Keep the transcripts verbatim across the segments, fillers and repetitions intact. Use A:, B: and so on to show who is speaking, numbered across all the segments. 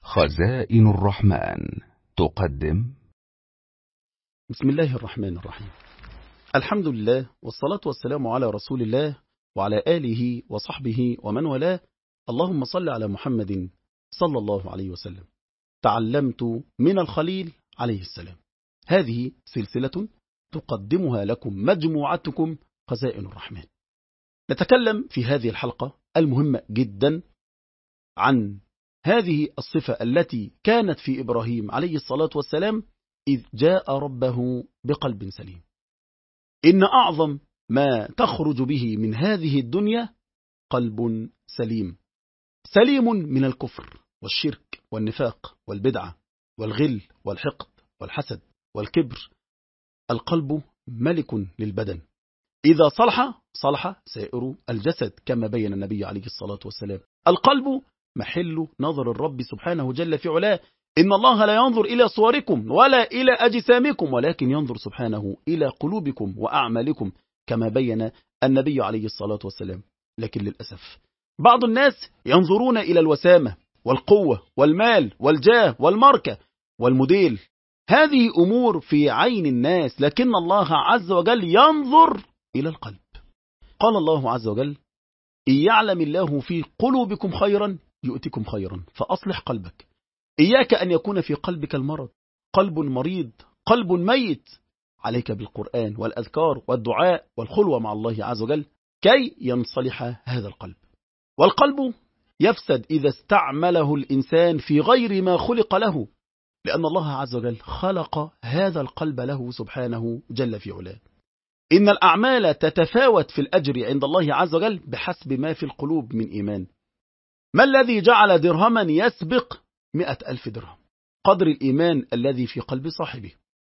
A: خزائن الرحمن تقدم.
B: بسم الله الرحمن الرحيم. الحمد لله والصلاة والسلام على رسول الله وعلى آله وصحبه ومن والاه. اللهم صل على محمد صلى الله عليه وسلم. تعلمت من الخليل عليه السلام. هذه سلسلة تقدمها لكم مجموعتكم خزائن الرحمن. نتكلم في هذه الحلقة المهمة جدا عن هذه الصفة التي كانت في إبراهيم عليه الصلاة والسلام إذ جاء ربه بقلب سليم. إن أعظم ما تخرج به من هذه الدنيا قلب سليم، سليم من الكفر والشرك والنفاق والبدعة والغل والحقد والحسد والكبر. القلب ملك للبدن، إذا صلح صلح سائر الجسد كما بين النبي عليه الصلاة والسلام. القلب محل نظر الرب سبحانه جل في علاه. إن الله لا ينظر إلى صوركم ولا إلى أجسامكم ولكن ينظر سبحانه إلى قلوبكم وأعمالكم كما بين النبي عليه الصلاة والسلام. لكن للأسف بعض الناس ينظرون إلى الوسامة والقوة والمال والجاه والماركة والموديل. هذه أمور في عين الناس، لكن الله عز وجل ينظر إلى القلب. قال الله عز وجل: إن يعلم الله في قلوبكم خيرا يؤتكم خيرا فأصلح قلبك. إياك أن يكون في قلبك المرض، قلب مريض، قلب ميت. عليك بالقرآن والأذكار والدعاء والخلوة مع الله عز وجل كي ينصلح هذا القلب. والقلب يفسد إذا استعمله الإنسان في غير ما خلق له، لأن الله عز وجل خلق هذا القلب له سبحانه جل في علاه. إن الأعمال تتفاوت في الأجر عند الله عز وجل بحسب ما في القلوب من إيمان. ما الذي جعل درهما يسبق مئة ألف درهم؟ قدر الإيمان الذي في قلب صاحبه.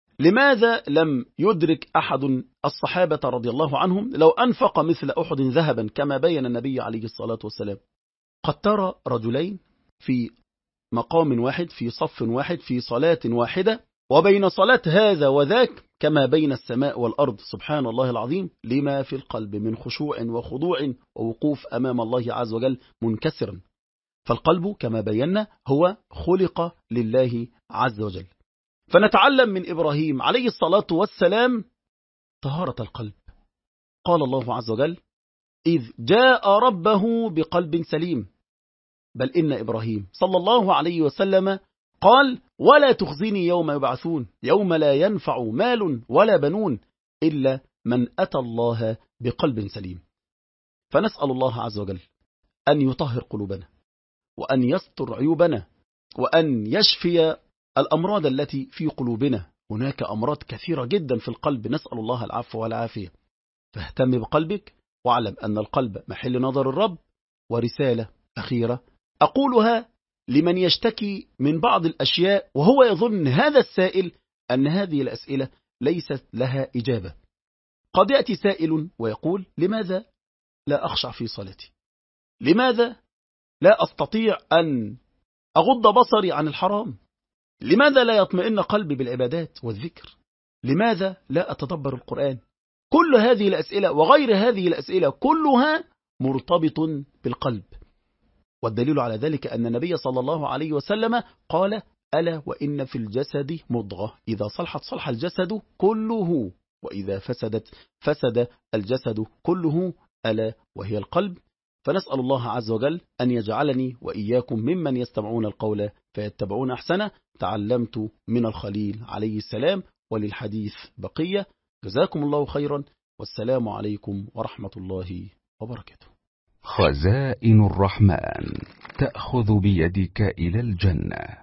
B: لماذا لم يدرك أحد الصحابة رضي الله عنهم لو أنفق مثل أحد ذهبا كما بين النبي عليه الصلاة والسلام؟ قد ترى رجلين في مقام واحد في صف واحد في صلاة واحدة، وبين صلاة هذا وذاك كما بين السماء والأرض سبحان الله العظيم، لما في القلب من خشوع وخضوع ووقوف أمام الله عز وجل منكسرا. فالقلب كما بينا هو خلق لله عز وجل. فنتعلم من إبراهيم عليه الصلاة والسلام طهارة القلب. قال الله عز وجل: إذ جاء ربه بقلب سليم. بل إن إبراهيم صلى الله عليه وسلم قال: ولا تخزني يوم يبعثون يوم لا ينفع مال ولا بنون إلا من أتى الله بقلب سليم. فنسأل الله عز وجل أن يطهر قلوبنا وأن يستر عيوبنا وأن يشفي الأمراض التي في قلوبنا. هناك أمراض كثيرة جدا في القلب، نسأل الله العفو والعافية. فاهتم بقلبك واعلم أن القلب محل نظر الرب. ورسالة أخيرة أقولها لمن يشتكي من بعض الأشياء وهو يظن هذا السائل أن هذه الأسئلة ليست لها إجابة. قد يأتي سائل ويقول: لماذا لا أخشع في صلاتي؟ لماذا لا أستطيع أن أغض بصري عن الحرام؟ لماذا لا يطمئن قلبي بالعبادات والذكر؟ لماذا لا أتدبر القرآن؟ كل هذه الأسئلة وغير هذه الأسئلة كلها مرتبط بالقلب. والدليل على ذلك أن النبي صلى الله عليه وسلم قال: ألا وإن في الجسد مضغة إذا صلحت صلح الجسد كله وإذا فسدت فسد الجسد كله ألا وهي القلب. فنسأل الله عز وجل أن يجعلني وإياكم ممن يستمعون القول فيتبعون أحسنه. تعلمت من الخليل عليه السلام، وللحديث بقية. جزاكم الله خيرا، والسلام عليكم ورحمة الله وبركاته.
A: خزائن الرحمن تأخذ بيدك إلى الجنة.